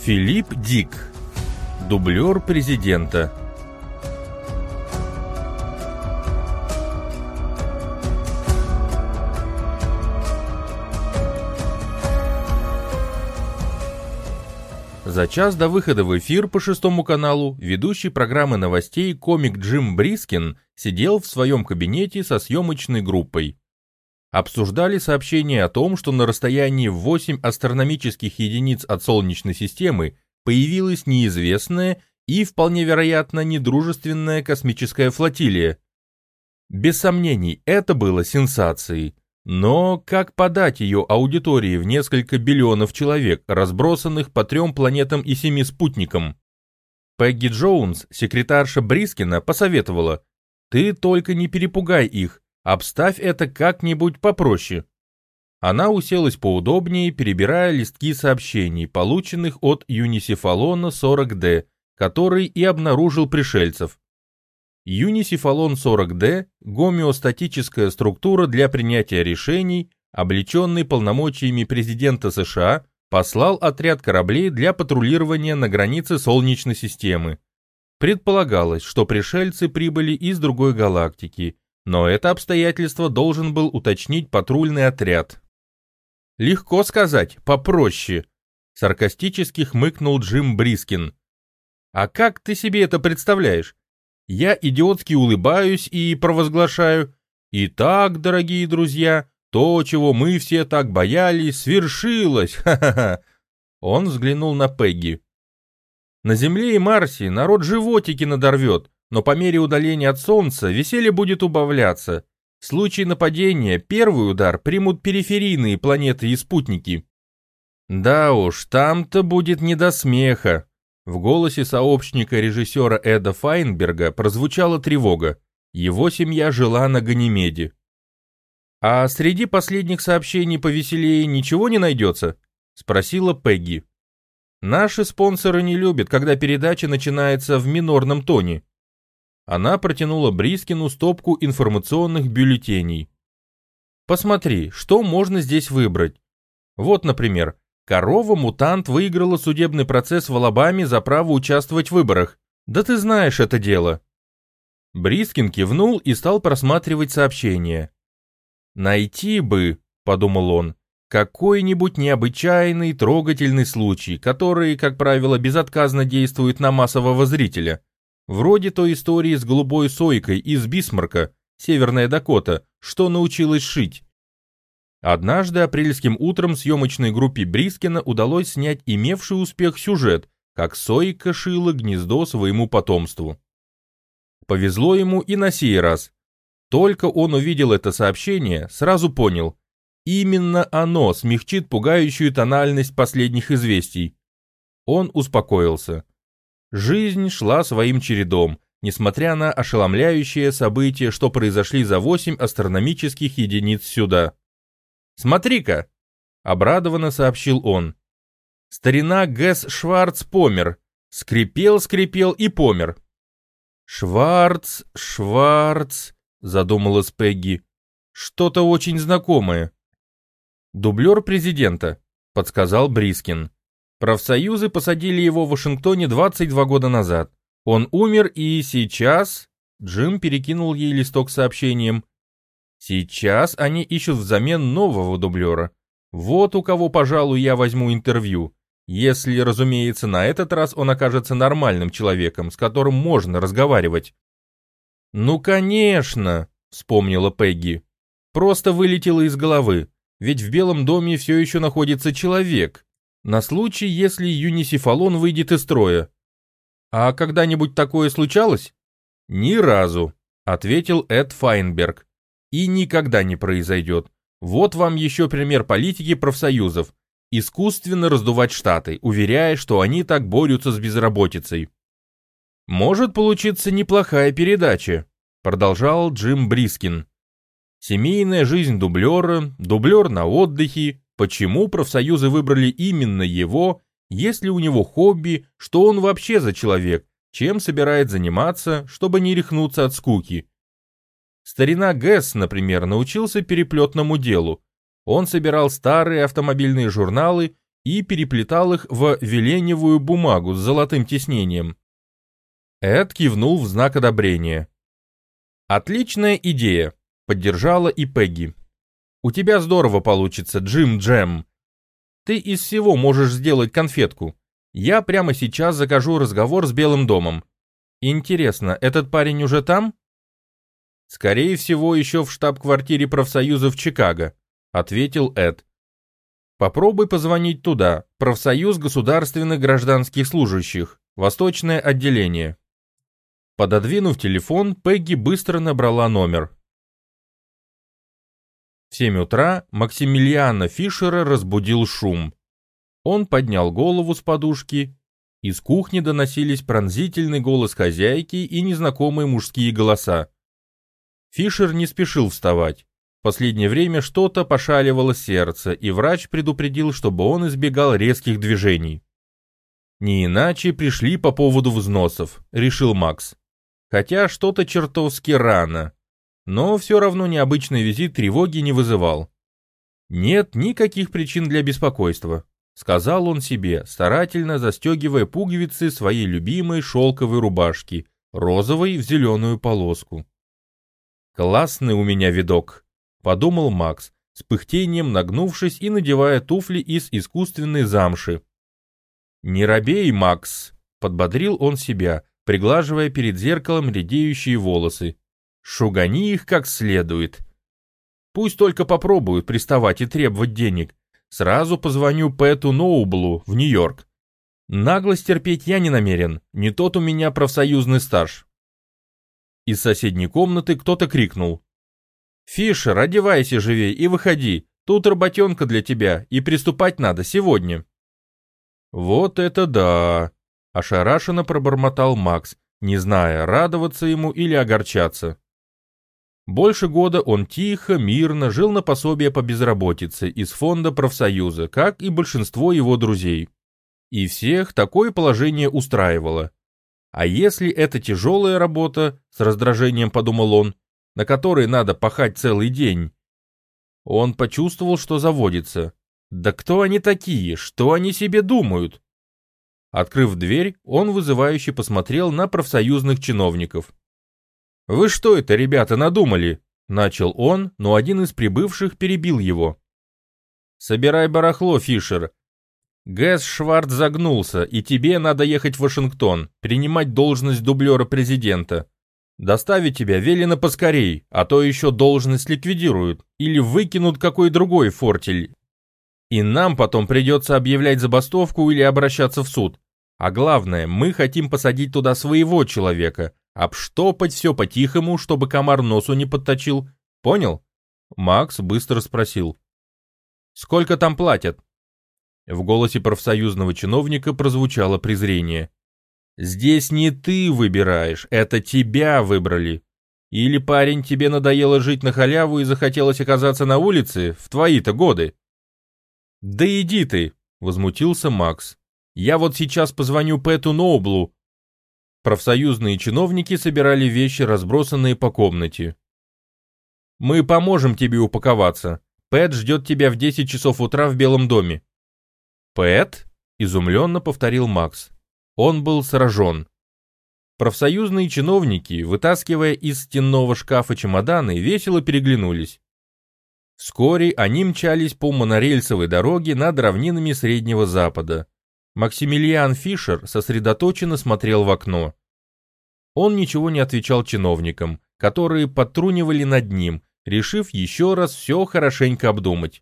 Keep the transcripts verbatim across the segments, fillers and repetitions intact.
Филипп Дик, дублер президента. За час до выхода в эфир по шестому каналу ведущий программы новостей комик Джим Брискин сидел в своем кабинете со съемочной группой. Обсуждали сообщение о том, что на расстоянии в восемь астрономических единиц от Солнечной системы появилась неизвестная и, вполне вероятно, недружественная космическая флотилия. Без сомнений, это было сенсацией. Но как подать ее аудитории в несколько биллионов человек, разбросанных по трем планетам и семи спутникам? Пегги Джонс, секретарша Брискина, посоветовала: «Ты только не перепугай их, обставь это как-нибудь попроще». Она уселась поудобнее, перебирая листки сообщений, полученных от Юнисифалона сорок дэ, который и обнаружил пришельцев. Юнисифалон сорок дэ – гомеостатическая структура для принятия решений, облеченный полномочиями президента США, послал отряд кораблей для патрулирования на границе Солнечной системы. Предполагалось, что пришельцы прибыли из другой галактики, но это обстоятельство должен был уточнить патрульный отряд. «Легко сказать, попроще», – саркастически хмыкнул Джим Брискин. «А как ты себе это представляешь? Я идиотски улыбаюсь и провозглашаю: «Итак, дорогие друзья, то, чего мы все так боялись, свершилось! Ха-ха-ха!» Он взглянул на Пегги. «На Земле и Марсе народ животики надорвет, но по мере удаления от Солнца веселье будет убавляться. В случае нападения первый удар примут периферийные планеты и спутники». «Да уж, там-то будет не до смеха». В голосе сообщника режиссера Эда Файнберга прозвучала тревога. Его семья жила на Ганимеде. «А среди последних сообщений повеселее ничего не найдется?» — спросила Пегги. «Наши спонсоры не любят, когда передача начинается в минорном тоне». Она протянула Брискину стопку информационных бюллетеней. «Посмотри, что можно здесь выбрать. Вот, например, корова-мутант выиграла судебный процесс в Алабаме за право участвовать в выборах. Да ты знаешь это дело». Брискин кивнул и стал просматривать сообщения. «Найти бы», — подумал он, — «какой-нибудь необычайный, трогательный случай, который, как правило, безотказно действует на массового зрителя. Вроде той истории с голубой сойкой из Бисмарка, Северная Дакота, что научилась шить». Однажды апрельским утром съемочной группе Брискина удалось снять имевший успех сюжет, как сойка шила гнездо своему потомству. Повезло ему и на сей раз. Только он увидел это сообщение, сразу понял: именно оно смягчит пугающую тональность последних известий. Он успокоился. Жизнь шла своим чередом, несмотря на ошеломляющие события, что произошли за восемь астрономических единиц сюда. «Смотри-ка!» — обрадованно сообщил он. «Старина Гэс Шварц помер. Скрипел, скрипел и помер». «Шварц, Шварц», — задумалась Пегги. «Что-то очень знакомое». «Дублер президента», — подсказал Брискин. «Профсоюзы посадили его в Вашингтоне двадцать два года назад. Он умер и сейчас...» Джим перекинул ей листок с сообщением. «Сейчас они ищут взамен нового дублера. Вот у кого, пожалуй, я возьму интервью. Если, разумеется, на этот раз он окажется нормальным человеком, с которым можно разговаривать». «Ну, конечно», — вспомнила Пегги. «Просто вылетело из головы, ведь в Белом доме все еще находится человек, на случай, если Юнисифалон выйдет из строя». «А когда-нибудь такое случалось?» «Ни разу», — ответил Эд Файнберг. «И никогда не произойдет. Вот вам еще пример политики профсоюзов. Искусственно раздувать штаты, уверяя, что они так борются с безработицей». «Может получиться неплохая передача», — продолжал Джим Брискин. «Семейная жизнь дублера, дублер на отдыхе, почему профсоюзы выбрали именно его, есть ли у него хобби, что он вообще за человек, чем собирает заниматься, чтобы не рехнуться от скуки. Старина Гэс, например, научился переплетному делу. Он собирал старые автомобильные журналы и переплетал их в веленевую бумагу с золотым тиснением. Эд кивнул в знак одобрения. «Отличная идея», — поддержала и Пегги. «У тебя здорово получится, Джим Джем. Ты из всего можешь сделать конфетку. Я прямо сейчас закажу разговор с Белым домом. Интересно, этот парень уже там?» «Скорее всего, еще в штаб-квартире профсоюза в Чикаго», — ответил Эд. «Попробуй позвонить туда, профсоюз государственных гражданских служащих, восточное отделение». Пододвинув телефон, Пегги быстро набрала номер. В семь утра Максимилиана Фишера разбудил шум. Он поднял голову с подушки. Из кухни доносились пронзительный голос хозяйки и незнакомые мужские голоса. Фишер не спешил вставать. В последнее время что-то пошаливало сердце, и врач предупредил, чтобы он избегал резких движений. «Не иначе пришли по поводу взносов», — решил Макс. Хотя что-то чертовски рано. Но все равно необычный визит тревоги не вызывал. «Нет никаких причин для беспокойства», — сказал он себе, старательно застегивая пуговицы своей любимой шелковой рубашки, розовой в зеленую полоску. «Классный у меня видок», — подумал Макс, с пыхтением нагнувшись и надевая туфли из искусственной замши. «Не робей, Макс», — подбодрил он себя, приглаживая перед зеркалом редеющие волосы. «Шугани их как следует. Пусть только попробуют приставать и требовать денег. Сразу позвоню Пэту Ноублу в Нью-Йорк. Наглость терпеть я не намерен, не тот у меня профсоюзный стаж». Из соседней комнаты кто-то крикнул: «Фишер, одевайся живей и выходи, тут работенка для тебя, и приступать надо сегодня». «Вот это да!» — ошарашенно пробормотал Макс, не зная, радоваться ему или огорчаться. Больше года он тихо, мирно жил на пособие по безработице из фонда профсоюза, как и большинство его друзей. И всех такое положение устраивало. А если это тяжелая работа, с раздражением подумал он, на которой надо пахать целый день? Он почувствовал, что заводится. Да кто они такие? Что они себе думают? Открыв дверь, он вызывающе посмотрел на профсоюзных чиновников. «Вы что это, ребята, надумали?» — начал он, но один из прибывших перебил его. «Собирай барахло, Фишер. Гэс Шварц загнулся, и тебе надо ехать в Вашингтон, принимать должность дублера президента. Доставить тебя велено поскорей, а то еще должность ликвидируют или выкинут какой другой фортель. И нам потом придется объявлять забастовку или обращаться в суд. А главное, мы хотим посадить туда своего человека, обштопать все по-тихому, чтобы комар носу не подточил. Понял?» Макс быстро спросил: «Сколько там платят?» В голосе профсоюзного чиновника прозвучало презрение. «Здесь не ты выбираешь, это тебя выбрали. Или, парень, тебе надоело жить на халяву и захотелось оказаться на улице в твои-то годы?» «Да иди ты!» — возмутился Макс. «Я вот сейчас позвоню Пэту Ноублу». Профсоюзные чиновники собирали вещи, разбросанные по комнате. «Мы поможем тебе упаковаться. Пэт ждет тебя в десять часов утра в Белом доме». «Пэт?» — изумленно повторил Макс. Он был сражен. Профсоюзные чиновники, вытаскивая из стенного шкафа чемоданы, весело переглянулись. Вскоре они мчались по монорельсовой дороге над равнинами Среднего Запада. Максимилиан Фишер сосредоточенно смотрел в окно. Он ничего не отвечал чиновникам, которые подтрунивали над ним, решив еще раз все хорошенько обдумать.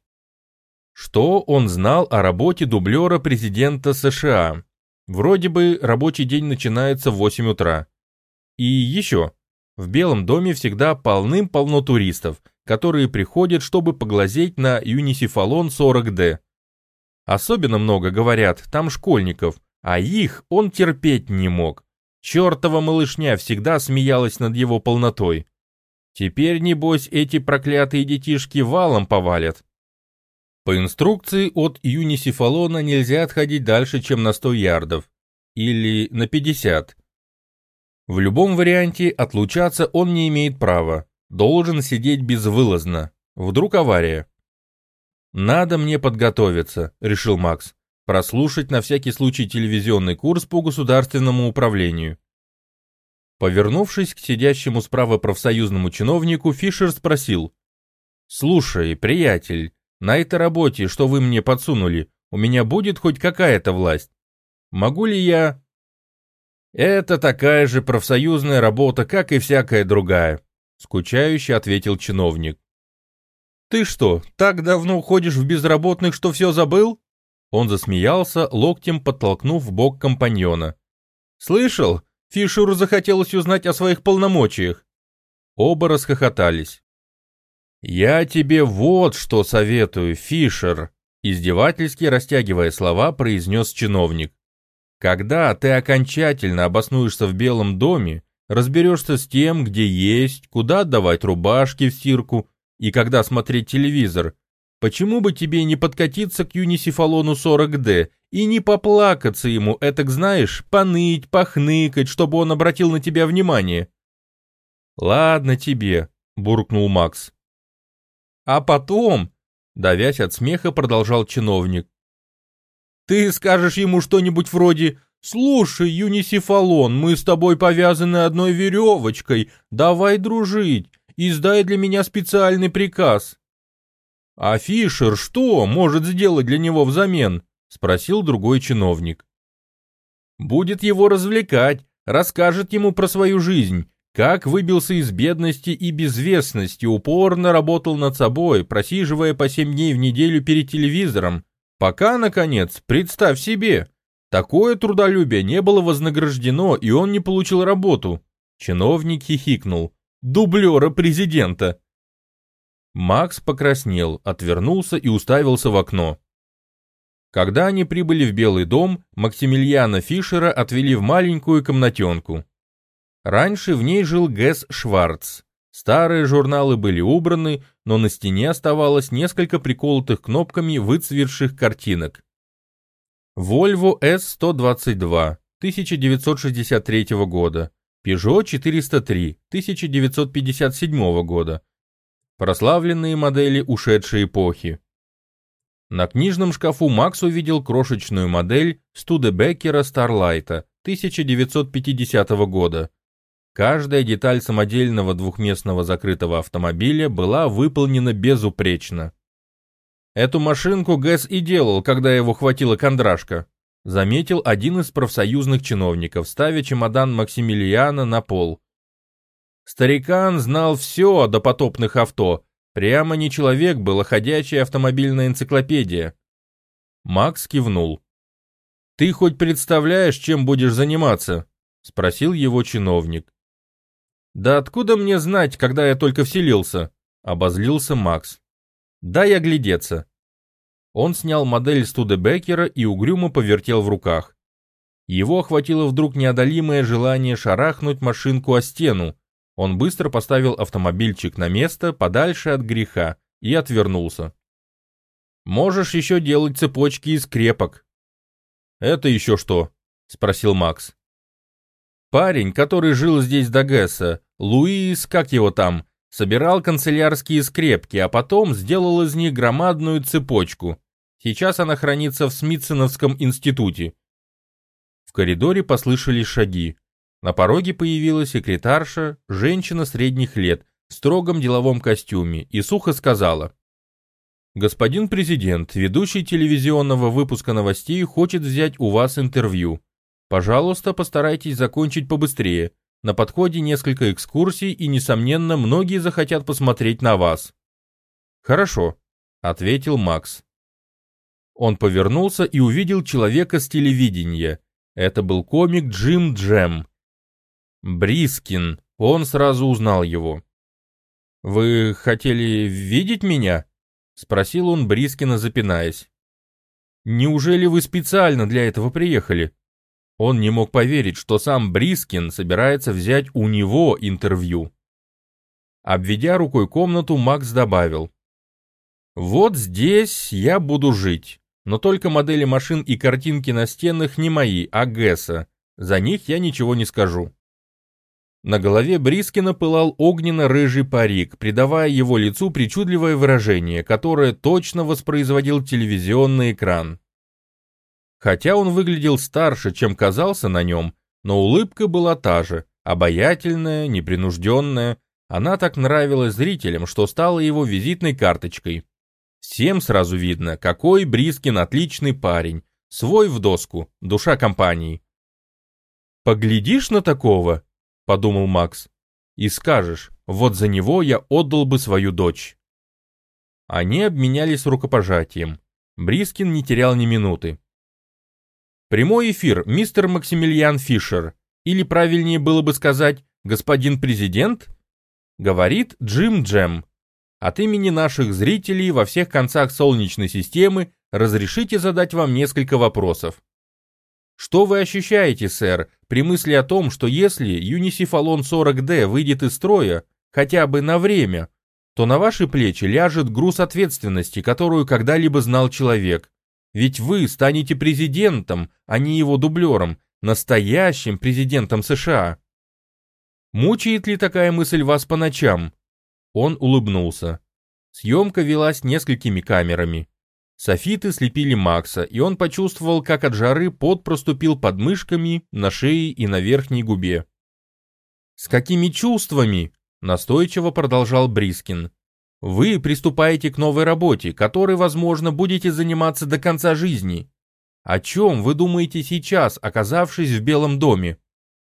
Что он знал о работе дублера президента США? Вроде бы рабочий день начинается в восемь утра. И еще, в Белом доме всегда полным-полно туристов, которые приходят, чтобы поглазеть на Юнисифалон сорок дэ. Особенно много, говорят, там школьников, а их он терпеть не мог. Чертова малышня всегда смеялась над его полнотой. Теперь, небось, эти проклятые детишки валом повалят. По инструкции от Юнисифалона нельзя отходить дальше, чем на сто ярдов. Или на пятьдесят. В любом варианте отлучаться он не имеет права. Должен сидеть безвылазно. Вдруг авария. «Надо мне подготовиться», — решил Макс. прослушать на всякий случай телевизионный курс по государственному управлению. Повернувшись к сидящему справа профсоюзному чиновнику, Фишер спросил: «Слушай, приятель, на этой работе, что вы мне подсунули, у меня будет хоть какая-то власть? Могу ли я...» «Это такая же профсоюзная работа, как и всякая другая», — скучающе ответил чиновник. «Ты что, так давно уходишь в безработных, что все забыл?» Он засмеялся, локтем подтолкнув в бок компаньона. «Слышал? Фишеру захотелось узнать о своих полномочиях». Оба расхохотались. «Я тебе вот что советую, Фишер», — издевательски растягивая слова, произнес чиновник. «Когда ты окончательно обоснуешься в Белом доме, разберешься с тем, где есть, куда отдавать рубашки в стирку и когда смотреть телевизор, почему бы тебе не подкатиться к Юнисифалону сорок дэ и не поплакаться ему, этак знаешь, поныть, похныкать, чтобы он обратил на тебя внимание?» «Ладно тебе», — буркнул Макс. «А потом», — давясь от смеха, продолжал чиновник, «ты скажешь ему что-нибудь вроде: «Слушай, Юнисифалон, мы с тобой повязаны одной веревочкой, давай дружить, издай для меня специальный приказ». «А Фишер что может сделать для него взамен?» — спросил другой чиновник. «Будет его развлекать, расскажет ему про свою жизнь, как выбился из бедности и безвестности, упорно работал над собой, просиживая по семь дней в неделю перед телевизором, пока, наконец, представь себе, такое трудолюбие не было вознаграждено, и он не получил работу». Чиновник хихикнул. «Дублера президента». Макс покраснел, отвернулся и уставился в окно. Когда они прибыли в Белый дом, Максимилиана Фишера отвели в маленькую комнатенку. Раньше в ней жил Гэс Шварц. Старые журналы были убраны, но на стене оставалось несколько приколотых кнопками выцветших картинок. Volvo эс сто двадцать два тысяча девятьсот шестьдесят третьего года, Peugeot четыреста три тысяча девятьсот пятьдесят седьмого года. Прославленные модели ушедшей эпохи. На книжном шкафу Макс увидел крошечную модель Студебеккера Старлайта тысяча девятьсот пятидесятого года. Каждая деталь самодельного двухместного закрытого автомобиля была выполнена безупречно. «Эту машинку Гэс и делал, когда его хватила кондрашка», заметил один из профсоюзных чиновников, ставя чемодан Максимилиана на пол. Старикан знал все о допотопных авто, прямо не человек был, а ходячая автомобильная энциклопедия. Макс кивнул. «Ты хоть представляешь, чем будешь заниматься?» — спросил его чиновник. «Да откуда мне знать, когда я только вселился?» — обозлился Макс. «Дай оглядеться». Он снял модель Студебеккера и угрюмо повертел в руках. Его охватило вдруг неодолимое желание шарахнуть машинку о стену. Он быстро поставил автомобильчик на место, подальше от греха, и отвернулся. «Можешь еще делать цепочки из скрепок». «Это еще что?» — спросил Макс. Парень, который жил здесь до Гэса, Луис, как его там, собирал канцелярские скрепки, а потом сделал из них громадную цепочку. Сейчас она хранится в Смитсоновском институте. В коридоре послышались шаги. На пороге появилась секретарша, женщина средних лет, в строгом деловом костюме, и сухо сказала: «Господин президент, ведущий телевизионного выпуска новостей хочет взять у вас интервью. Пожалуйста, постарайтесь закончить побыстрее. На подходе несколько экскурсий, и, несомненно, многие захотят посмотреть на вас». «Хорошо», — ответил Макс. Он повернулся и увидел человека с телевидения. Это был комик Джим Джем. Брискин, он сразу узнал его. «Вы хотели видеть меня?» — спросил он Брискина, запинаясь. «Неужели вы специально для этого приехали?» Он не мог поверить, что сам Брискин собирается взять у него интервью. Обведя рукой комнату, Макс добавил: «Вот здесь я буду жить, но только модели машин и картинки на стенах не мои, а Гэса. За них я ничего не скажу». На голове Брискина пылал огненно-рыжий парик, придавая его лицу причудливое выражение, которое точно воспроизводил телевизионный экран. Хотя он выглядел старше, чем казался на нем, но улыбка была та же, обаятельная, непринужденная. Она так нравилась зрителям, что стала его визитной карточкой. Всем сразу видно, какой Брискин отличный парень, свой в доску, душа компании. «Поглядишь на такого», — подумал Макс, — «и скажешь, вот за него я отдал бы свою дочь». Они обменялись рукопожатием. Брискин не терял ни минуты. «Прямой эфир, мистер Максимилиан Фишер, или правильнее было бы сказать, господин президент?» Говорит Джим Джем. От имени наших зрителей во всех концах Солнечной системы разрешите задать вам несколько вопросов. Что вы ощущаете, сэр, при мысли о том, что если Юнисифалон сорок дэ выйдет из строя, хотя бы на время, то на ваши плечи ляжет груз ответственности, которую когда-либо знал человек? Ведь вы станете президентом, а не его дублером, настоящим президентом США. Мучает ли такая мысль вас по ночам? Он улыбнулся. Съемка велась несколькими камерами. Софиты слепили Макса, и он почувствовал, как от жары пот проступил под мышками, на шее и на верхней губе. «С какими чувствами?» – настойчиво продолжал Брискин. «Вы приступаете к новой работе, которой, возможно, будете заниматься до конца жизни. О чем вы думаете сейчас, оказавшись в Белом доме?»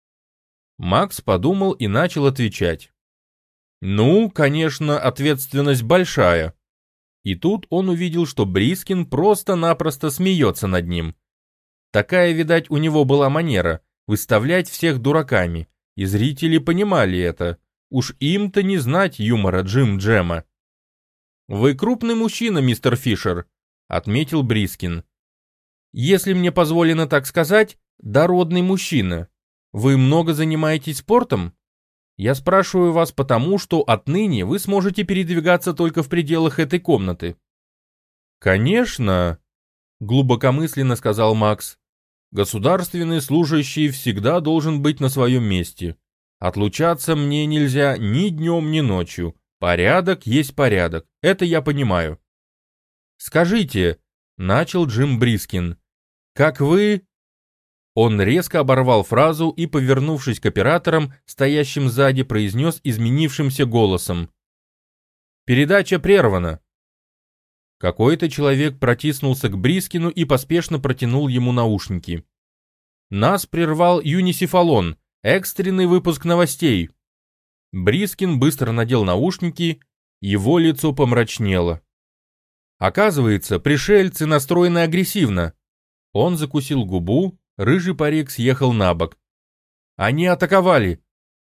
Макс подумал и начал отвечать. «Ну, конечно, ответственность большая». И тут он увидел, что Брискин просто-напросто смеется над ним. Такая, видать, у него была манера – выставлять всех дураками, и зрители понимали это. Уж им-то не знать юмора Джим Джема. «Вы крупный мужчина, мистер Фишер», – отметил Брискин. «Если мне позволено так сказать, дородный мужчина. Вы много занимаетесь спортом? Я спрашиваю вас потому, что отныне вы сможете передвигаться только в пределах этой комнаты». «Конечно», — глубокомысленно сказал Макс. «Государственный служащий всегда должен быть на своем месте. Отлучаться мне нельзя ни днем, ни ночью. Порядок есть порядок, это я понимаю». «Скажите», — начал Джим Брискин, — «как вы...» Он резко оборвал фразу и, повернувшись к операторам, стоящим сзади, произнес изменившимся голосом. «Передача прервана». Какой-то человек протиснулся к Брискину и поспешно протянул ему наушники. «Нас прервал Юнисифалон. Экстренный выпуск новостей». Брискин быстро надел наушники, его лицо помрачнело. Оказывается, пришельцы настроены агрессивно. Он закусил губу, рыжий парик съехал на бок. Они атаковали.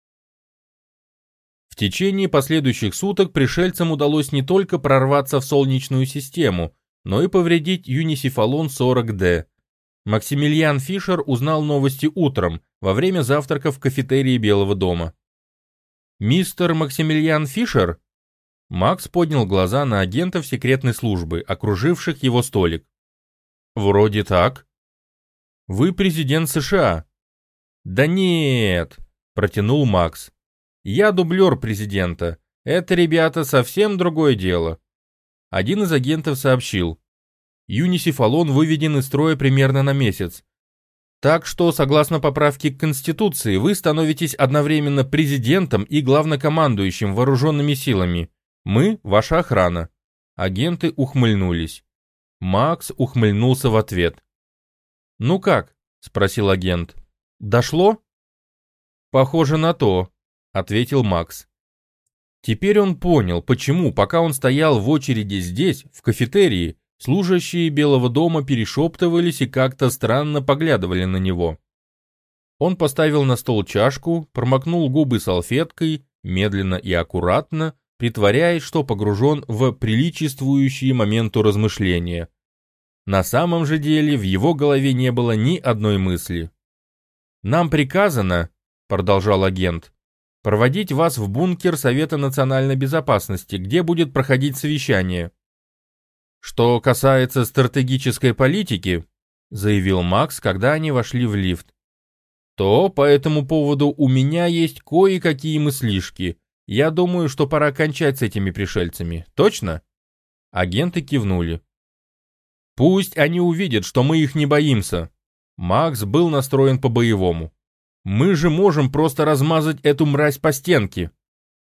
В течение последующих суток пришельцам удалось не только прорваться в Солнечную систему, но и повредить Юнисифалон сорок дэ. Максимилиан Фишер узнал новости утром, во время завтрака в кафетерии Белого дома. «Мистер Максимилиан Фишер?» Макс поднял глаза на агентов секретной службы, окруживших его столик. «Вроде так». «Вы президент США». «Да нет», — протянул Макс. «Я дублер президента. Это, ребята, совсем другое дело». Один из агентов сообщил. Юнисифалон выведен из строя примерно на месяц. Так что, согласно поправке к Конституции, вы становитесь одновременно президентом и главнокомандующим вооруженными силами. Мы — ваша охрана. Агенты ухмыльнулись. Макс ухмыльнулся в ответ. «Ну как?» — спросил агент. «Дошло?» «Похоже на то», — ответил Макс. Теперь он понял, почему, пока он стоял в очереди здесь, в кафетерии, служащие Белого дома перешептывались и как-то странно поглядывали на него. Он поставил на стол чашку, промокнул губы салфеткой, медленно и аккуратно, притворяясь, что погружен в приличествующие моменту размышления. На самом же деле в его голове не было ни одной мысли. «Нам приказано, — продолжал агент, — проводить вас в бункер Совета национальной безопасности, где будет проходить совещание. Что касается стратегической политики, — заявил Макс, когда они вошли в лифт, — то по этому поводу у меня есть кое-какие мыслишки. Я думаю, что пора кончать с этими пришельцами. Точно?» Агенты кивнули. Пусть они увидят, что мы их не боимся. Макс был настроен по-боевому. Мы же можем просто размазать эту мразь по стенке.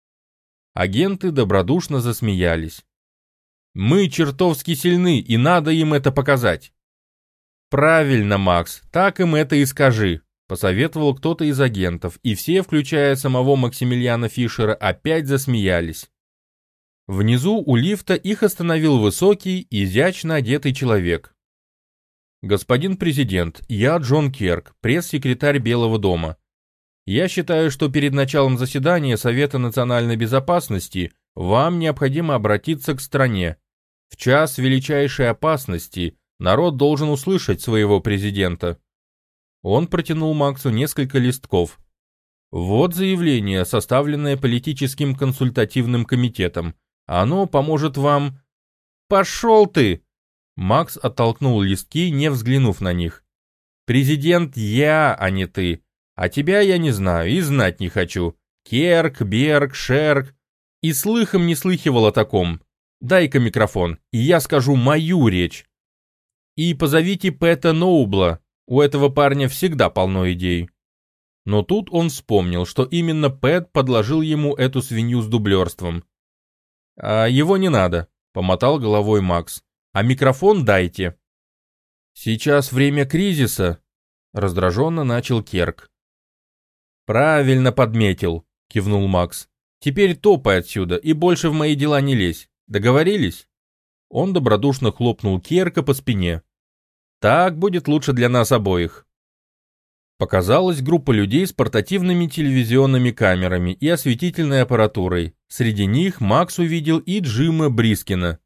Агенты добродушно засмеялись. Мы чертовски сильны, и надо им это показать. Правильно, Макс, так им это и скажи, посоветовал кто-то из агентов, и все, включая самого Максимилиана Фишера, опять засмеялись. Внизу у лифта их остановил высокий, изящно одетый человек. «Господин президент, я Джон Керк, пресс-секретарь Белого дома. Я считаю, что перед началом заседания Совета национальной безопасности вам необходимо обратиться к стране. В час величайшей опасности народ должен услышать своего президента». Он протянул Максу несколько листков. «Вот заявление, составленное политическим консультативным комитетом. Оно поможет вам...» «Пошел ты!» Макс оттолкнул листки, не взглянув на них. «Президент я, а не ты. А тебя я не знаю и знать не хочу. Керк, Берг, Шерк. И слыхом не слыхивал о таком. Дай-ка микрофон, и я скажу мою речь. И позовите Пэта Ноубла. У этого парня всегда полно идей». Но тут он вспомнил, что именно Пэт подложил ему эту свинью с дублерством. «А его не надо», — помотал головой Макс. «А микрофон дайте». «Сейчас время кризиса», — раздраженно начал Керк. «Правильно подметил», — кивнул Макс. «Теперь топай отсюда и больше в мои дела не лезь. Договорились?» Он добродушно хлопнул Керка по спине. «Так будет лучше для нас обоих». Показалась группа людей с портативными телевизионными камерами и осветительной аппаратурой. Среди них Макс увидел и Джима Брискина.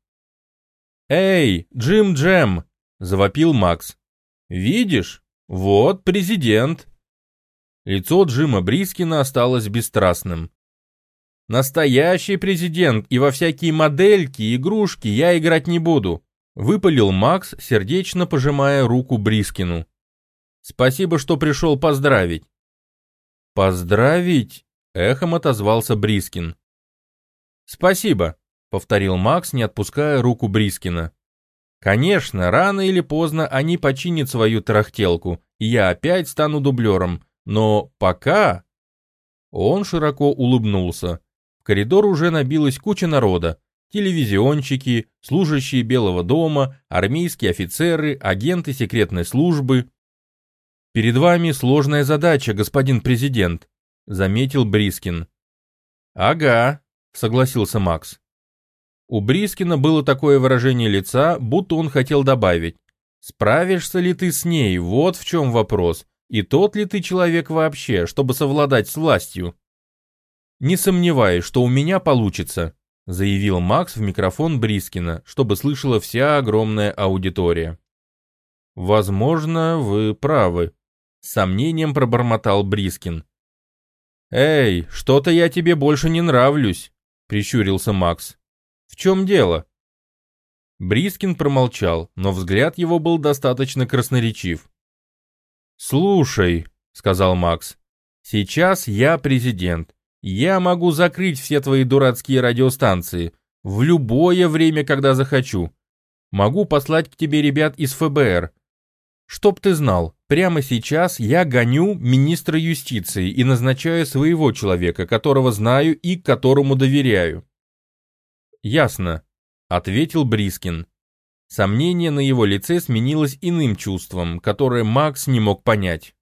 «Эй, Джим Джем!» – завопил Макс. «Видишь? Вот президент!» Лицо Джима Брискина осталось бесстрастным. «Настоящий президент, и во всякие модельки, игрушки я играть не буду», – выпалил Макс, сердечно пожимая руку Брискину. «Спасибо, что пришел поздравить». «Поздравить?» — эхом отозвался Брискин. «Спасибо», — повторил Макс, не отпуская руку Брискина. «Конечно, рано или поздно они починят свою тарахтелку, и я опять стану дублером, но пока...» Он широко улыбнулся. В коридор уже набилась куча народа. Телевизионщики, служащие Белого дома, армейские офицеры, агенты секретной службы. «Перед вами сложная задача, господин президент», — заметил Брискин. «Ага», — согласился Макс. У Брискина было такое выражение лица, будто он хотел добавить: «Справишься ли ты с ней, вот в чем вопрос, и тот ли ты человек вообще, чтобы совладать с властью?» «Не сомневаюсь, что у меня получится», — заявил Макс в микрофон Брискина, чтобы слышала вся огромная аудитория. «Возможно, вы правы», — с сомнением пробормотал Брискин. «Эй, что-то я тебе больше не нравлюсь», — прищурился Макс. «В чем дело?» Брискин промолчал, но взгляд его был достаточно красноречив. «Слушай», — сказал Макс, — «сейчас я президент. Я могу закрыть все твои дурацкие радиостанции в любое время, когда захочу. Могу послать к тебе ребят из эф бэ эр. Чтоб ты знал, прямо сейчас я гоню министра юстиции и назначаю своего человека, которого знаю и которому доверяю». «Ясно», — ответил Брискин. Сомнение на его лице сменилось иным чувством, которое Макс не мог понять.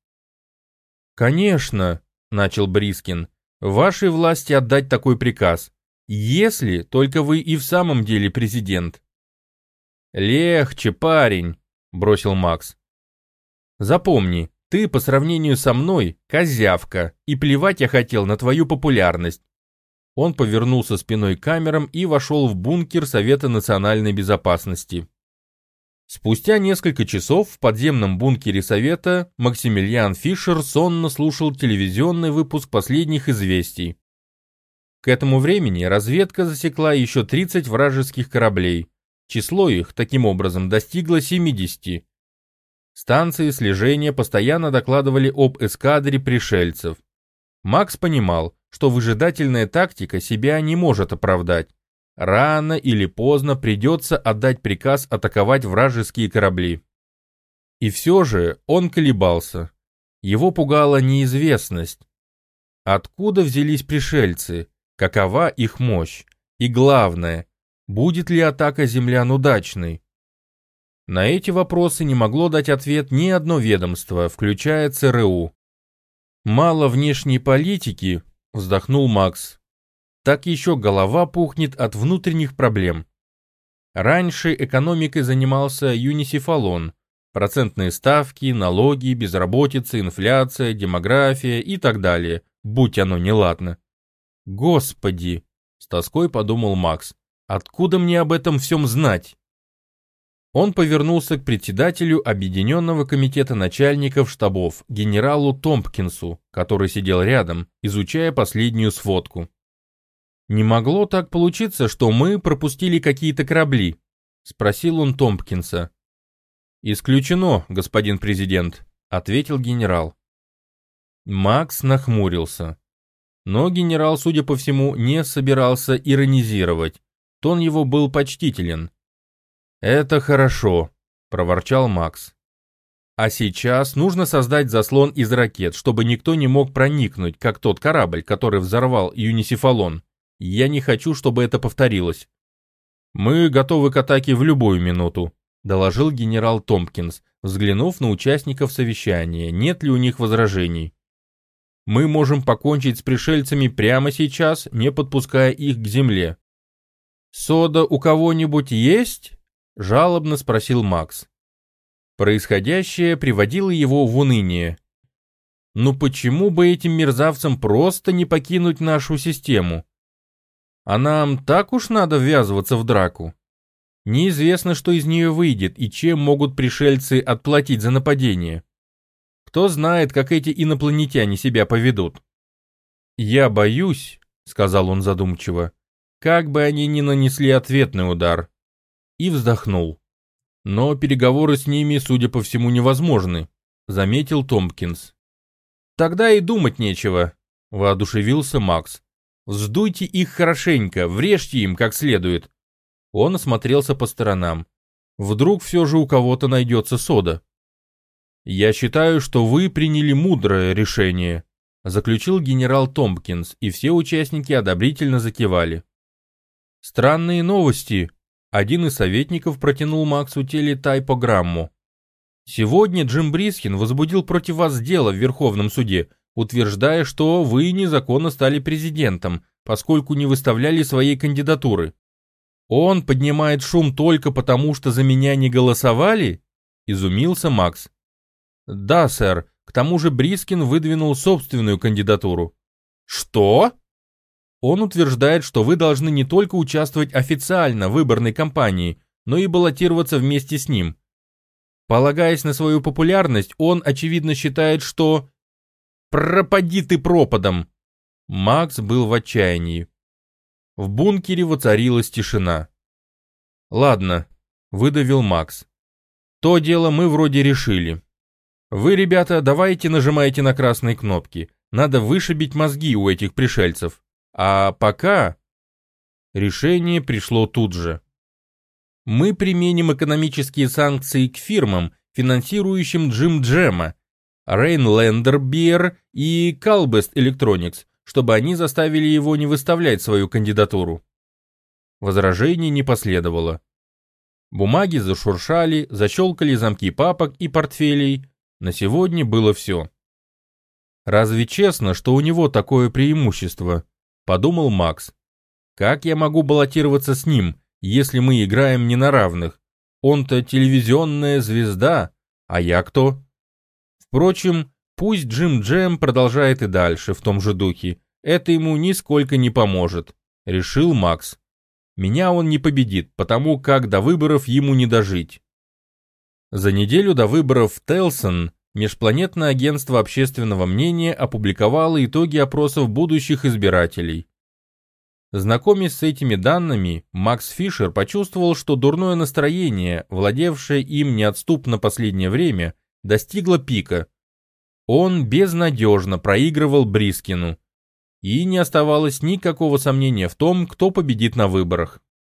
«Конечно», — начал Брискин, — «вашей власти отдать такой приказ, если только вы и в самом деле президент». «Легче, парень», — бросил Макс. «Запомни, ты по сравнению со мной козявка, и плевать я хотел на твою популярность». Он повернулся спиной к камерам и вошел в бункер Совета национальной безопасности. Спустя несколько часов в подземном бункере Совета Максимилиан Фишер сонно слушал телевизионный выпуск последних известий. К этому времени разведка засекла еще тридцать вражеских кораблей. Число их, таким образом, достигло семидесяти. Станции слежения постоянно докладывали об эскадре пришельцев. Макс понимал, что выжидательная тактика себя не может оправдать. Рано или поздно придется отдать приказ атаковать вражеские корабли. И все же он колебался. Его пугала неизвестность. Откуда взялись пришельцы? Какова их мощь? И главное, будет ли атака землян удачной? На эти вопросы не могло дать ответ ни одно ведомство, включая ЦРУ. «Мало внешней политики», — вздохнул Макс. «Так еще голова пухнет от внутренних проблем». Раньше экономикой занимался Юнисифалон. Процентные ставки, налоги, безработица, инфляция, демография и так далее, будь оно неладно. «Господи!» — с тоской подумал Макс. «Откуда мне об этом всем знать?» Он повернулся к председателю Объединенного комитета начальников штабов, генералу Томпкинсу, который сидел рядом, изучая последнюю сводку. «Не могло так получиться, что мы пропустили какие-то корабли?» — спросил он Томпкинса. «Исключено, господин президент», — ответил генерал. Макс нахмурился. Но генерал, судя по всему, не собирался иронизировать. Тон его был почтителен. «Это хорошо», — проворчал Макс. «А сейчас нужно создать заслон из ракет, чтобы никто не мог проникнуть, как тот корабль, который взорвал Юнисифалон. Я не хочу, чтобы это повторилось». «Мы готовы к атаке в любую минуту», — доложил генерал Томпкинс, взглянув на участников совещания, нет ли у них возражений. «Мы можем покончить с пришельцами прямо сейчас, не подпуская их к земле». «Сода у кого-нибудь есть?» — жалобно спросил Макс. Происходящее приводило его в уныние. «Ну почему бы этим мерзавцам просто не покинуть нашу систему? А нам так уж надо ввязываться в драку. Неизвестно, что из нее выйдет и чем могут пришельцы отплатить за нападение. Кто знает, как эти инопланетяне себя поведут». «Я боюсь», — сказал он задумчиво, — «как бы они ни нанесли ответный удар». И вздохнул. «Но переговоры с ними, судя по всему, невозможны», — заметил Томпкинс. «Тогда и думать нечего», — воодушевился Макс. «Вздуйте их хорошенько, врежьте им как следует». Он осмотрелся по сторонам. Вдруг все же у кого-то найдется сода. «Я считаю, что вы приняли мудрое решение», — заключил генерал Томпкинс, и все участники одобрительно закивали. «Странные новости», — один из советников протянул Максу телетайпограмму. «Сегодня Джим Брискин возбудил против вас дело в Верховном суде, утверждая, что вы незаконно стали президентом, поскольку не выставляли своей кандидатуры. Он поднимает шум только потому, что за меня не голосовали?» — изумился Макс. «Да, сэр, к тому же Брискин выдвинул собственную кандидатуру». «Что?» «Он утверждает, что вы должны не только участвовать официально в выборной кампании, но и баллотироваться вместе с ним. Полагаясь на свою популярность, он, очевидно, считает, что...» «Пропади ты пропадом!» Макс был в отчаянии. В бункере воцарилась тишина. «Ладно», — выдавил Макс. «То дело мы вроде решили. Вы, ребята, давайте нажимайте на красные кнопки. Надо вышибить мозги у этих пришельцев. А пока...» Решение пришло тут же. «Мы применим экономические санкции к фирмам, финансирующим Джим Джема, Rhinelander Beer и Calbest Electronics, чтобы они заставили его не выставлять свою кандидатуру». Возражений не последовало. Бумаги зашуршали, защелкали замки папок и портфелей. На сегодня было все. «Разве честно, что у него такое преимущество?» — подумал Макс. «Как я могу баллотироваться с ним, если мы играем не на равных? Он-то телевизионная звезда, а я кто?» Впрочем, пусть Джим Джем продолжает и дальше в том же духе. Это ему нисколько не поможет, решил Макс. Меня он не победит, потому как до выборов ему не дожить. За неделю до выборов в Телсон Межпланетное агентство общественного мнения опубликовало итоги опросов будущих избирателей. Знакомясь с этими данными, Макс Фишер почувствовал, что дурное настроение, владевшее им неотступно последнее время, достигло пика. Он безнадежно проигрывал Брискину, и не оставалось никакого сомнения в том, кто победит на выборах.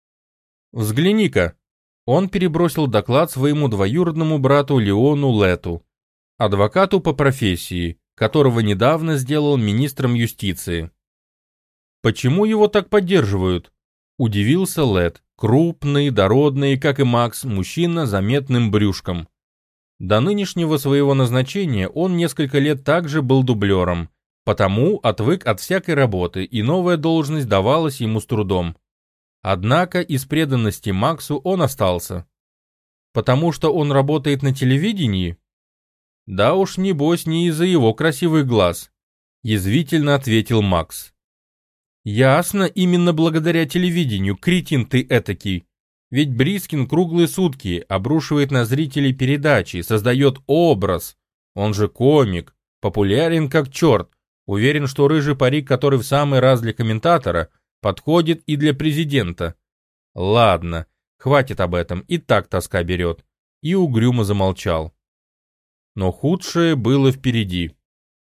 Взгляни-ка». Он перебросил доклад своему двоюродному брату Леону Лету, адвокату по профессии, которого недавно сделал министром юстиции. «Почему его так поддерживают?» – удивился Лет, крупный, дородный, как и Макс, мужчина с заметным брюшком. До нынешнего своего назначения он несколько лет также был дублером, потому отвык от всякой работы, и новая должность давалась ему с трудом. Однако из преданности Максу он остался. Потому что он работает на телевидении? Да уж, небось, не из-за его красивых глаз, язвительно ответил Макс. Ясно, именно благодаря телевидению, кретин ты этакий. Ведь Брискин круглые сутки обрушивает на зрителей передачи, создает образ. Он же комик, популярен как черт. Уверен, что рыжий парик, который в самый раз для комментатора, подходит и для президента. Ладно, хватит об этом, и так тоска берет. И угрюмо замолчал. Но худшее было впереди.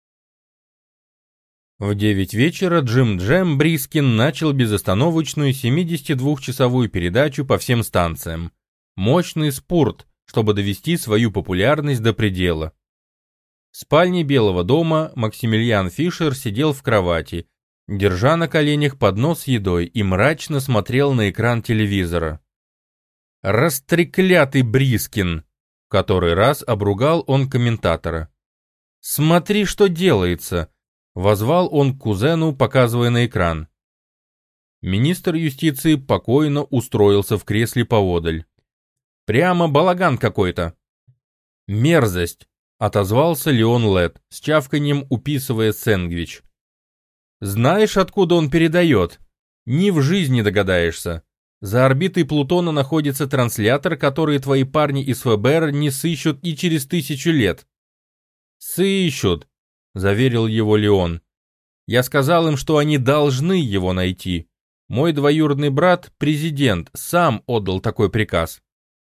В девять вечера Джим Джем Брискин начал безостановочную семидесятидвухчасовую передачу по всем станциям. Мощный спорт, чтобы довести свою популярность до предела. В спальне Белого дома Максимилиан Фишер сидел в кровати, держа на коленях поднос с едой, и мрачно смотрел на экран телевизора. «Растреклятый Брискин!» В который раз обругал он комментатора. «Смотри, что делается!» Возвал он к кузену, показывая на экран. Министр юстиции покойно устроился в кресле поодаль. «Прямо балаган какой-то!» «Мерзость!» — отозвался Леон Лет, с чавканьем уписывая сэндвич. «Знаешь, откуда он передает? Ни в жизни догадаешься. За орбитой Плутона находится транслятор, который твои парни из ФБР не сыщут и через тысячу лет». «Сыщут», — заверил его Леон. «Я сказал им, что они должны его найти. Мой двоюродный брат, президент, сам отдал такой приказ».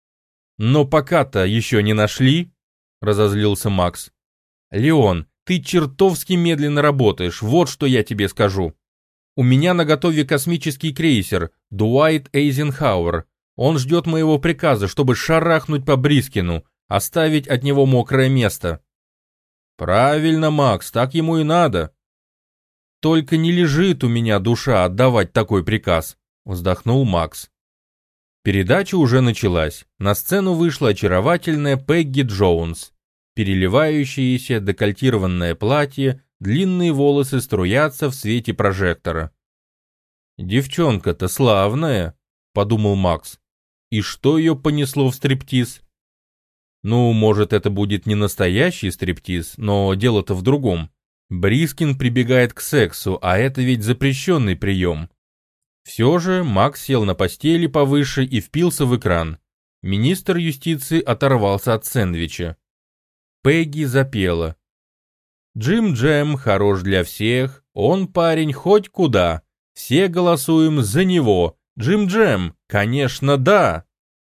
«Но пока-то еще не нашли», — разозлился Макс. «Леон, ты чертовски медленно работаешь, вот что я тебе скажу. У меня наготове космический крейсер Дуайт Эйзенхауэр. Он ждет моего приказа, чтобы шарахнуть по Брискину, оставить от него мокрое место». «Правильно, Макс, так ему и надо». «Только не лежит у меня душа отдавать такой приказ», — вздохнул Макс. Передача уже началась. На сцену вышла очаровательная Пегги Джонс. Переливающееся декольтированное платье, длинные волосы струятся в свете прожектора. «Девчонка-то славная», — подумал Макс. «И что ее понесло в стриптиз?» Ну, может, это будет не настоящий стриптиз, но дело-то в другом. Брискин прибегает к сексу, а это ведь запрещенный прием. Все же Макс сел на постели повыше и впился в экран. Министр юстиции оторвался от сэндвича. Пегги запела. «Джим Джем хорош для всех, он парень хоть куда. Все голосуем за него. Джим Джем, конечно, да!»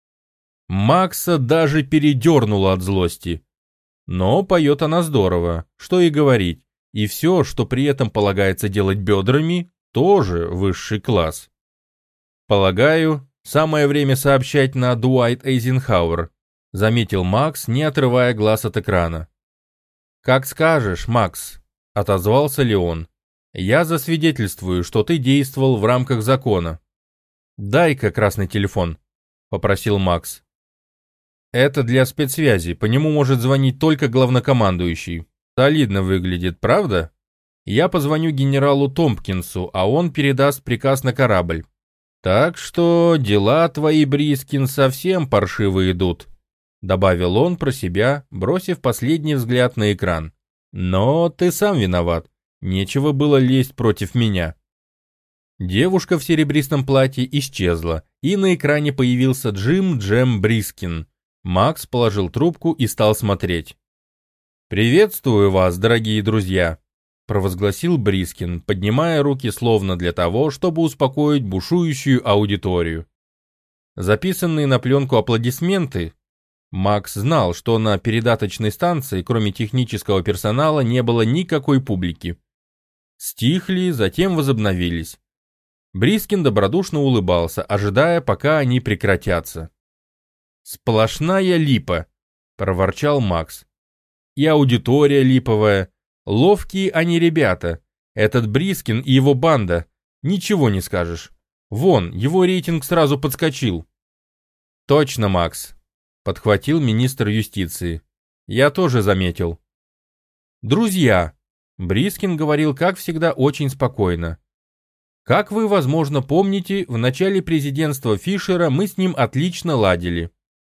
Макса даже передернуло от злости. Но поет она здорово, что и говорить. И все, что при этом полагается делать бедрами, тоже высший класс. «Полагаю, самое время сообщать на Дуайт Эйзенхауэр», заметил Макс, не отрывая глаз от экрана. «Как скажешь, Макс», — отозвался Леон. «Я засвидетельствую, что ты действовал в рамках закона». «Дай-ка красный телефон», — попросил Макс. «Это для спецсвязи, по нему может звонить только главнокомандующий. Солидно выглядит, правда? Я позвоню генералу Томпкинсу, а он передаст приказ на корабль. Так что дела твои, Брискин, совсем паршиво идут», — добавил он про себя, бросив последний взгляд на экран. «Но ты сам виноват, нечего было лезть против меня». Девушка в серебристом платье исчезла, и на экране появился Джим Джем Брискин. Макс положил трубку и стал смотреть. «Приветствую вас, дорогие друзья», — провозгласил Брискин, поднимая руки словно для того, чтобы успокоить бушующую аудиторию. Записанные на пленку аплодисменты. Макс знал, что на передаточной станции, кроме технического персонала, не было никакой публики. Стихли, затем возобновились. Брискин добродушно улыбался, ожидая, пока они прекратятся. «Сплошная липа», — проворчал Макс. «И аудитория липовая. Ловкие они ребята. Этот Брискин и его банда. Ничего не скажешь. Вон, его рейтинг сразу подскочил». «Точно, Макс», — подхватил министр юстиции. «Я тоже заметил». «Друзья», — Брискин говорил, как всегда, очень спокойно. «Как вы, возможно, помните, в начале президентства Фишера мы с ним отлично ладили».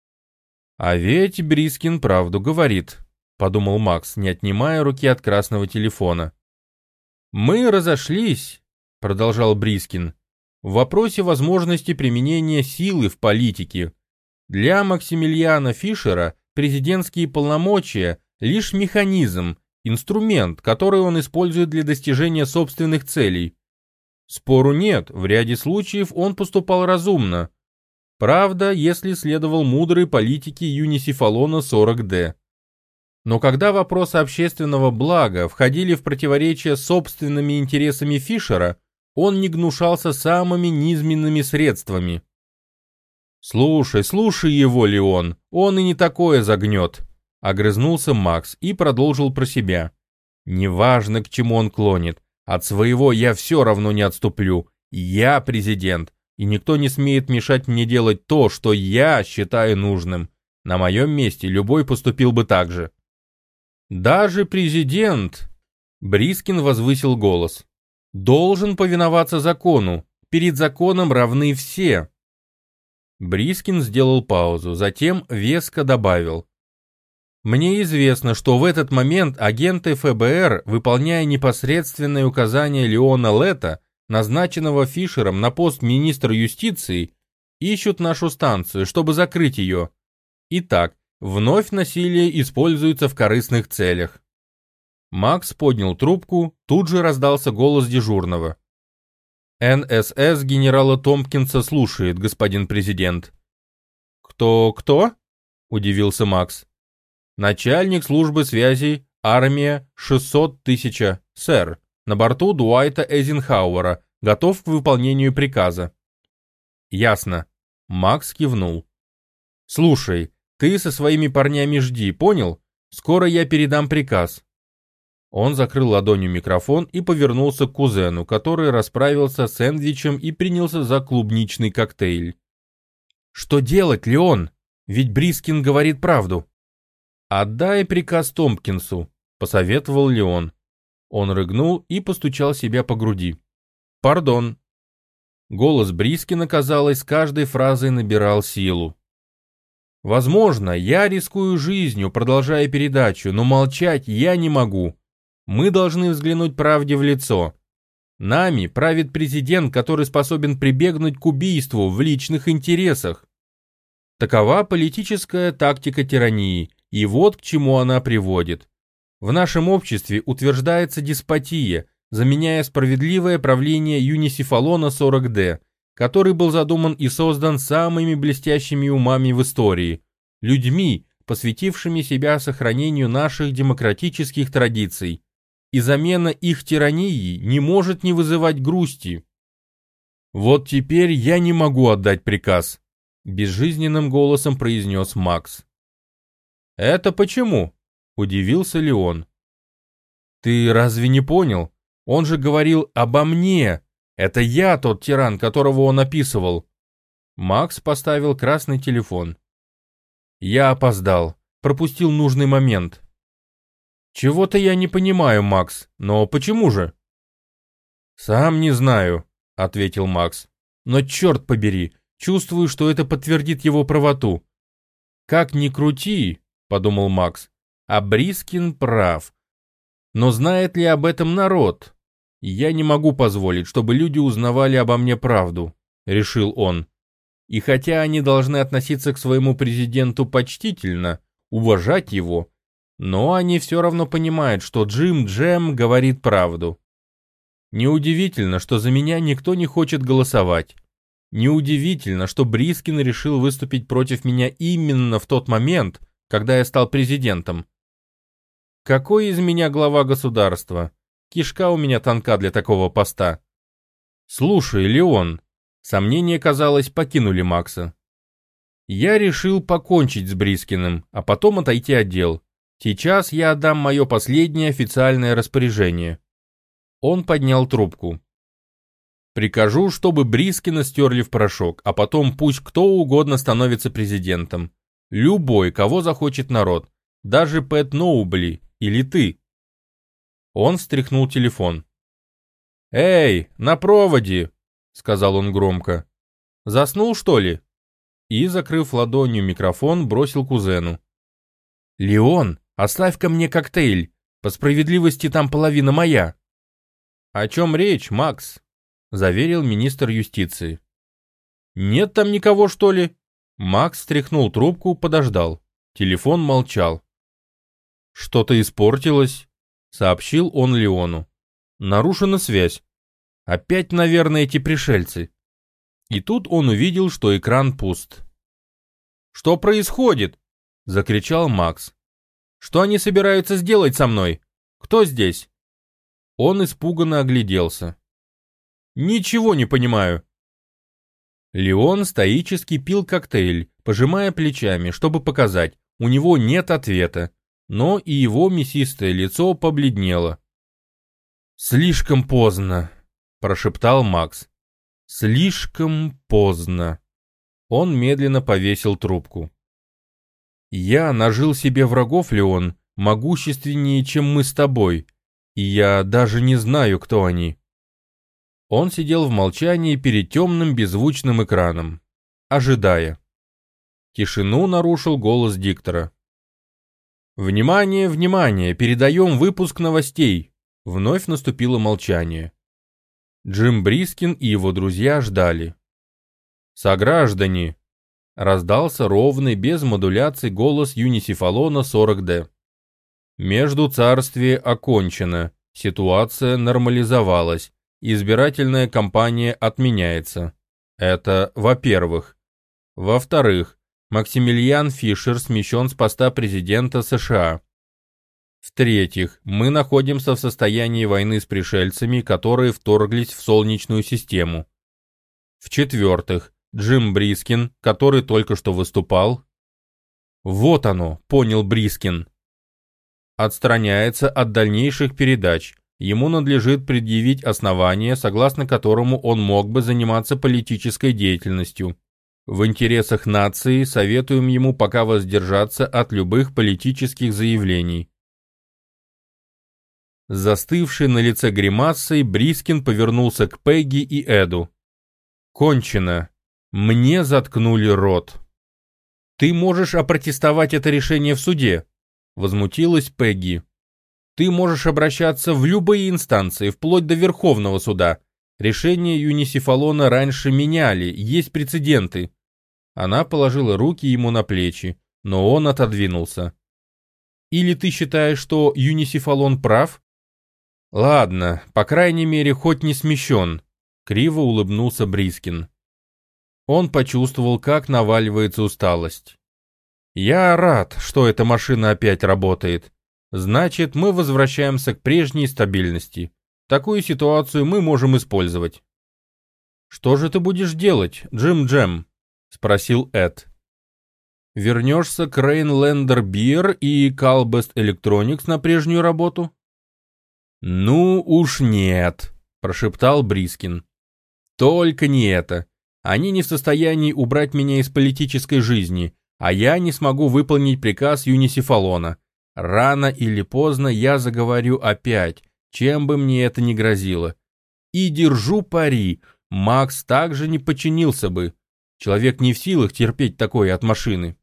«А ведь Брискин правду говорит», — подумал Макс, не отнимая руки от красного телефона. «Мы разошлись», — продолжал Брискин, — «в вопросе возможности применения силы в политике. Для Максимилиана Фишера президентские полномочия — лишь механизм, инструмент, который он использует для достижения собственных целей. Спору нет, в ряде случаев он поступал разумно. Правда, если следовал мудрой политике Юнисифалона сорок дэ. Но когда вопросы общественного блага входили в противоречие с собственными интересами Фишера, он не гнушался самыми низменными средствами. «Слушай, слушай его, Леон, он и не такое загнет», — огрызнулся Макс и продолжил про себя. «Неважно, к чему он клонит. От своего я все равно не отступлю. Я президент, и никто не смеет мешать мне делать то, что я считаю нужным. На моем месте любой поступил бы так же». «Даже президент», — Брискин возвысил голос, — «должен повиноваться закону. Перед законом равны все». Брискин сделал паузу, затем веско добавил. «Мне известно, что в этот момент агенты эф бэ эр, выполняя непосредственные указания Леона Летта, назначенного Фишером на пост министра юстиции, ищут нашу станцию, чтобы закрыть ее. Итак, вновь насилие используется в корыстных целях». Макс поднял трубку, тут же раздался голос дежурного. «эн эс эс генерала Томпкинса слушает, господин президент». «Кто-кто?» — удивился Макс. «Начальник службы связи, армия, шестьсот тысяч, сэр, на борту Дуайта Эйзенхауэра, готов к выполнению приказа». «Ясно». Макс кивнул. «Слушай, ты со своими парнями жди, понял? Скоро я передам приказ». Он закрыл ладонью микрофон и повернулся к кузену, который расправился с сэндвичем и принялся за клубничный коктейль. «Что делать, Леон? Ведь Брискин говорит правду». «Отдай приказ Томпкинсу», — посоветовал Леон. Он рыгнул и постучал себя по груди. «Пардон». Голос Брискина, казалось, с каждой фразой набирал силу. «Возможно, я рискую жизнью, продолжая передачу, но молчать я не могу. Мы должны взглянуть правде в лицо. Нами правит президент, который способен прибегнуть к убийству в личных интересах. Такова политическая тактика тирании, и вот к чему она приводит. В нашем обществе утверждается деспотия, заменяя справедливое правление Юнисифалона сорок дэ, который был задуман и создан самыми блестящими умами в истории, людьми, посвятившими себя сохранению наших демократических традиций, и замена их тирании не может не вызывать грусти. «Вот теперь я не могу отдать приказ», — безжизненным голосом произнес Макс. «Это почему?» — удивился Леон. «Ты разве не понял? Он же говорил обо мне. Это я тот тиран, которого он описывал». Макс поставил красный телефон. «Я опоздал, пропустил нужный момент». «Чего-то я не понимаю, Макс, но почему же?» «Сам не знаю», — ответил Макс. «Но черт побери, чувствую, что это подтвердит его правоту». «Как ни крути», — подумал Макс, — «а Брискин прав. Но знает ли об этом народ? Я не могу позволить, чтобы люди узнавали обо мне правду», — решил он. «И хотя они должны относиться к своему президенту почтительно, уважать его, но они все равно понимают, что Джим Джем говорит правду. Неудивительно, что за меня никто не хочет голосовать. Неудивительно, что Брискин решил выступить против меня именно в тот момент, когда я стал президентом. Какой из меня глава государства? Кишка у меня тонка для такого поста». «Слушай, Леон», сомнения, казалось, покинули Макса. «Я решил покончить с Брискиным, а потом отойти от дел. Сейчас я отдам мое последнее официальное распоряжение». Он поднял трубку. «Прикажу, чтобы Брискина стерли в порошок, а потом пусть кто угодно становится президентом. Любой, кого захочет народ, даже Пэт Ноубли или ты». Он встряхнул телефон. «Эй, на проводе!» — сказал он громко. «Заснул, что ли?» И, закрыв ладонью микрофон, бросил кузену. «Леон, оставь-ка мне коктейль. По справедливости там половина моя». «О чем речь, Макс?» — заверил министр юстиции. «Нет там никого, что ли?» Макс стряхнул трубку, подождал. Телефон молчал. «Что-то испортилось», — сообщил он Леону. «Нарушена связь. Опять, наверное, эти пришельцы». И тут он увидел, что экран пуст. «Что происходит?» — закричал Макс. «Что они собираются сделать со мной? Кто здесь?» Он испуганно огляделся. «Ничего не понимаю». Леон стоически пил коктейль, пожимая плечами, чтобы показать, у него нет ответа, но и его мясистое лицо побледнело. «Слишком поздно», — прошептал Макс. «Слишком поздно». Он медленно повесил трубку. «Я нажил себе врагов, Леон, могущественнее, чем мы с тобой, и я даже не знаю, кто они». Он сидел в молчании перед темным беззвучным экраном, ожидая. Тишину нарушил голос диктора. «Внимание, внимание! Передаем выпуск новостей!» Вновь наступило молчание. Джим Брискин и его друзья ждали. «Сограждане!» — раздался ровный, без модуляций голос Юнисифалона сорок дэ. «Междуцарствие окончено, ситуация нормализовалась, избирательная кампания отменяется. Это во-первых. Во-вторых, Максимилиан Фишер смещен с поста президента США. В-третьих, мы находимся в состоянии войны с пришельцами, которые вторглись в Солнечную систему. В-четвертых, Джим Брискин, который только что выступал... Вот оно, понял Брискин. Отстраняется от дальнейших передач. Ему надлежит предъявить основание, согласно которому он мог бы заниматься политической деятельностью. В интересах нации советуем ему пока воздержаться от любых политических заявлений. Застывший на лице гримасой, Брискин повернулся к Пегги и Эду. «Кончено. Мне заткнули рот». «Ты можешь опротестовать это решение в суде», — возмутилась Пегги. «Ты можешь обращаться в любые инстанции, вплоть до Верховного суда. Решения Юнисифалона раньше меняли, есть прецеденты». Она положила руки ему на плечи, но он отодвинулся. «Или ты считаешь, что Юнисифалон прав?» «Ладно, по крайней мере, хоть не смещен», — криво улыбнулся Брискин. Он почувствовал, как наваливается усталость. «Я рад, что эта машина опять работает. Значит, мы возвращаемся к прежней стабильности. Такую ситуацию мы можем использовать». «Что же ты будешь делать, Джим Джем?» — спросил Эд. «Вернешься к Рейнлендер Бир и Calbest Electronics на прежнюю работу?» «Ну уж нет», — прошептал Брискин. «Только не это. Они не в состоянии убрать меня из политической жизни, а я не смогу выполнить приказ Юнисифалона. Рано или поздно я заговорю опять, чем бы мне это ни грозило. И держу пари, Макс также не подчинился бы. Человек не в силах терпеть такое от машины».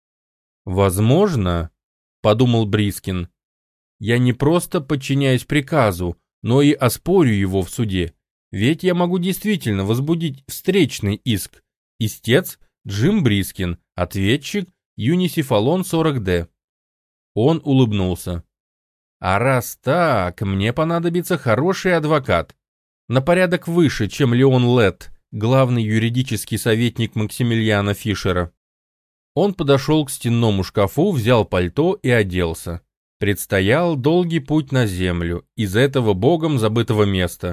«Возможно, — подумал Брискин, — я не просто подчиняюсь приказу, но и оспорю его в суде. Ведь я могу действительно возбудить встречный иск. Истец Джим Брискин, ответчик Юнисифалон сорок дэ. Он улыбнулся. «А раз так, мне понадобится хороший адвокат. На порядок выше, чем Леон Летт, главный юридический советник Максимилиана Фишера». Он подошел к стенному шкафу, взял пальто и оделся. Предстоял долгий путь на землю, из этого богом забытого места.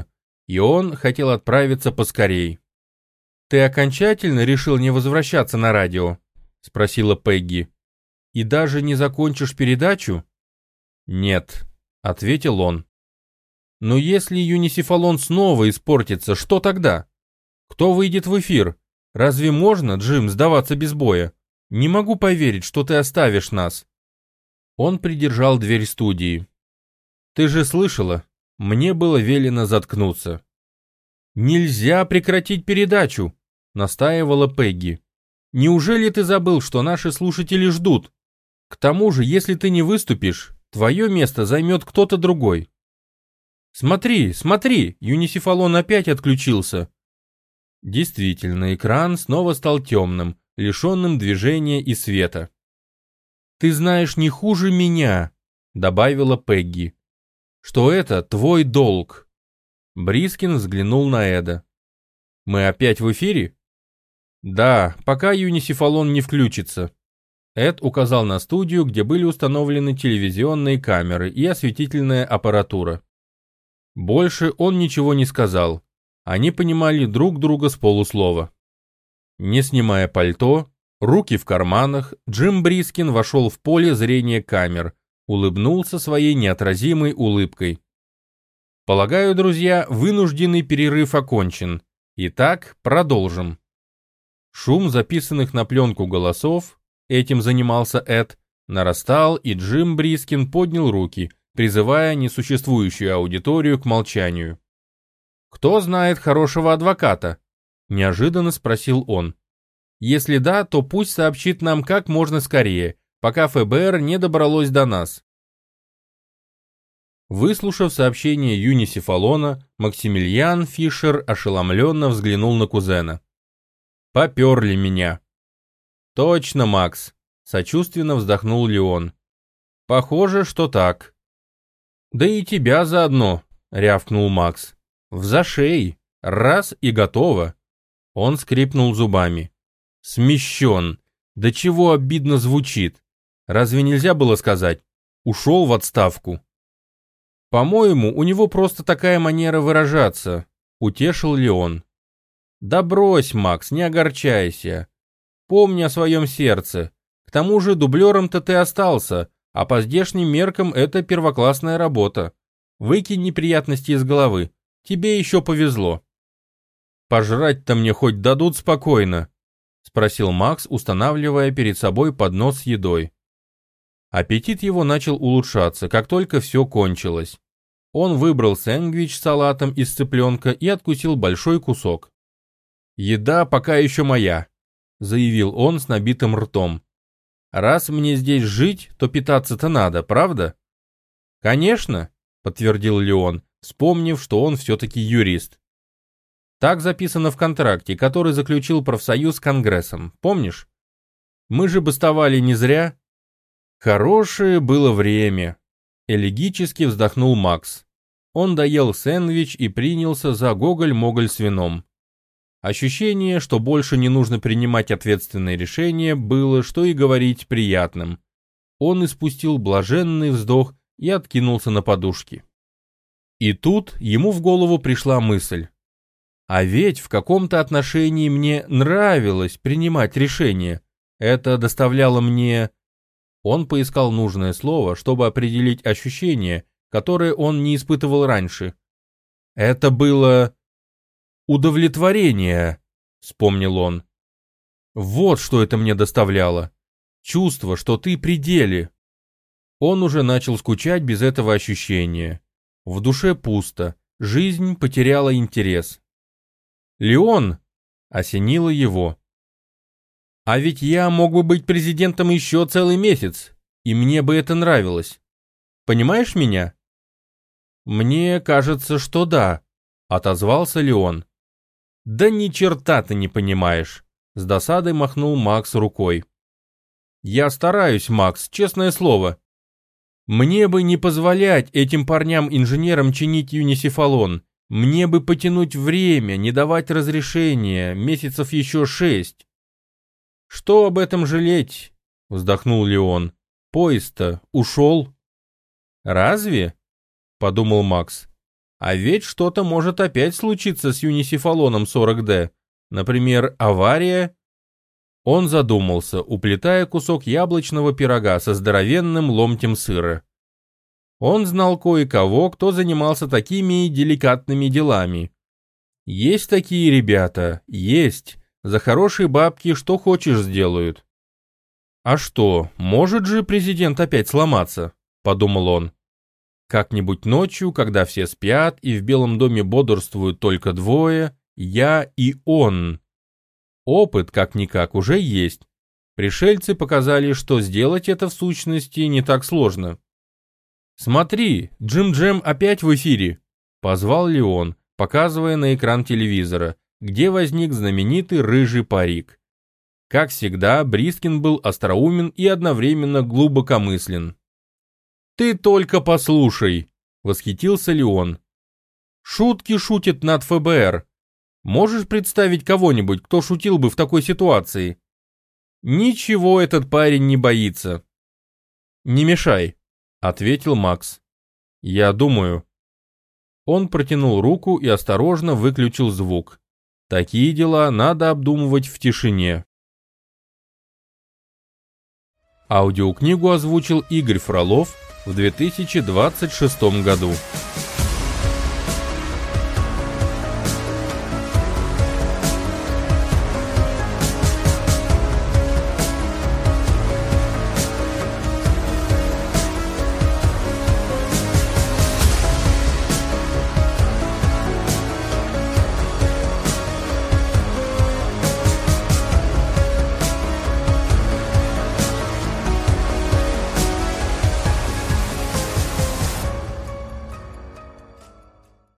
и он хотел отправиться поскорей. «Ты окончательно решил не возвращаться на радио?» — спросила Пегги. «И даже не закончишь передачу?» «Нет», — ответил он. «Но если Юнисифалон снова испортится, что тогда? Кто выйдет в эфир? Разве можно, Джим, сдаваться без боя? Не могу поверить, что ты оставишь нас». Он придержал дверь студии. «Ты же слышала? Мне было велено заткнуться». «Нельзя прекратить передачу», — настаивала Пегги. «Неужели ты забыл, что наши слушатели ждут? К тому же, если ты не выступишь, твое место займет кто-то другой». «Смотри, смотри, Юнисифалон опять отключился». Действительно, экран снова стал темным, лишенным движения и света. «Ты знаешь не хуже меня», — добавила Пегги, — «что это твой долг». Брискин взглянул на Эда. «Мы опять в эфире?» «Да, пока Юнисифалон не включится». Эд указал на студию, где были установлены телевизионные камеры и осветительная аппаратура. Больше он ничего не сказал. Они понимали друг друга с полуслова. Не снимая пальто, руки в карманах, Джим Брискин вошел в поле зрения камер, улыбнулся своей неотразимой улыбкой. «Полагаю, друзья, вынужденный перерыв окончен. Итак, продолжим». Шум записанных на пленку голосов, этим занимался Эд, нарастал, и Джим Брискин поднял руки, призывая несуществующую аудиторию к молчанию. «Кто знает хорошего адвоката?» – неожиданно спросил он. «Если да, то пусть сообщит нам как можно скорее, пока эф бэ эр не добралось до нас». Выслушав сообщение Юнисифалона, Максимилиан Фишер ошеломленно взглянул на кузена. «Поперли меня». «Точно, Макс», — сочувственно вздохнул Леон. «Похоже, что так». «Да и тебя заодно», — рявкнул Макс. «В зашей, раз и готово». Он скрипнул зубами. «Смещен. Да чего обидно звучит. Разве нельзя было сказать? Ушел в отставку». «По-моему, у него просто такая манера выражаться», — утешил Леон. «Да брось, Макс, не огорчайся. Помни о своем сердце. К тому же дублером-то ты остался, а по здешним меркам это первоклассная работа. Выкинь неприятности из головы. Тебе еще повезло». «Пожрать-то мне хоть дадут спокойно?» — спросил Макс, устанавливая перед собой поднос с едой. Аппетит его начал улучшаться, как только все кончилось. Он выбрал сэндвич с салатом из цыпленка и откусил большой кусок. «Еда пока еще моя», — заявил он с набитым ртом. «Раз мне здесь жить, то питаться-то надо, правда?» «Конечно», — подтвердил Леон, вспомнив, что он все-таки юрист. «Так записано в контракте, который заключил профсоюз с Конгрессом, помнишь? Мы же бастовали не зря». «Хорошее было время», — элегически вздохнул Макс. Он доел сэндвич и принялся за гоголь-моголь с вином. Ощущение, что больше не нужно принимать ответственные решения, было, что и говорить, приятным. Он испустил блаженный вздох и откинулся на подушки. И тут ему в голову пришла мысль. А ведь в каком-то отношении мне нравилось принимать решения. Это доставляло мне... Он поискал нужное слово, чтобы определить ощущение, которое он не испытывал раньше. Это было... удовлетворение, вспомнил он. Вот что это мне доставляло. Чувство, что ты при деле. Он уже начал скучать без этого ощущения. В душе пусто, жизнь потеряла интерес. «Леон!» — осенило его. «А ведь я мог бы быть президентом еще целый месяц, и мне бы это нравилось. Понимаешь меня?» «Мне кажется, что да», — отозвался Леон. «Да ни черта ты не понимаешь», — с досадой махнул Макс рукой. «Я стараюсь, Макс, честное слово. Мне бы не позволять этим парням-инженерам чинить Юнисифалон. Мне бы потянуть время, не давать разрешения, месяцев еще шесть». «Что об этом жалеть?» — вздохнул Леон. «Поезд-то ушел». «Разве?» — подумал Макс. А ведь что-то может опять случиться с Юнисифолоном сорок дэ. Например, авария. Он задумался, уплетая кусок яблочного пирога со здоровенным ломтем сыра. Он знал кое-кого, кто занимался такими деликатными делами. Есть такие ребята, есть. За хорошие бабки что хочешь сделают. А что, может же президент опять сломаться, подумал он. Как-нибудь ночью, когда все спят и в Белом доме бодрствуют только двое, я и он. Опыт, как-никак, уже есть. Пришельцы показали, что сделать это в сущности не так сложно. «Смотри, Джим-Джем опять в эфире!» — позвал Леон, показывая на экран телевизора, где возник знаменитый рыжий парик. Как всегда, Брискин был остроумен и одновременно глубокомыслен. «Ты только послушай!» — восхитился Леон. «Шутки шутит над эф бэ эр. Можешь представить кого-нибудь, кто шутил бы в такой ситуации? Ничего этот парень не боится». «Не мешай», — ответил Макс. «Я думаю». Он протянул руку и осторожно выключил звук. Такие дела надо обдумывать в тишине. Аудиокнигу озвучил Игорь Фролов в две тысячи двадцать шестом году.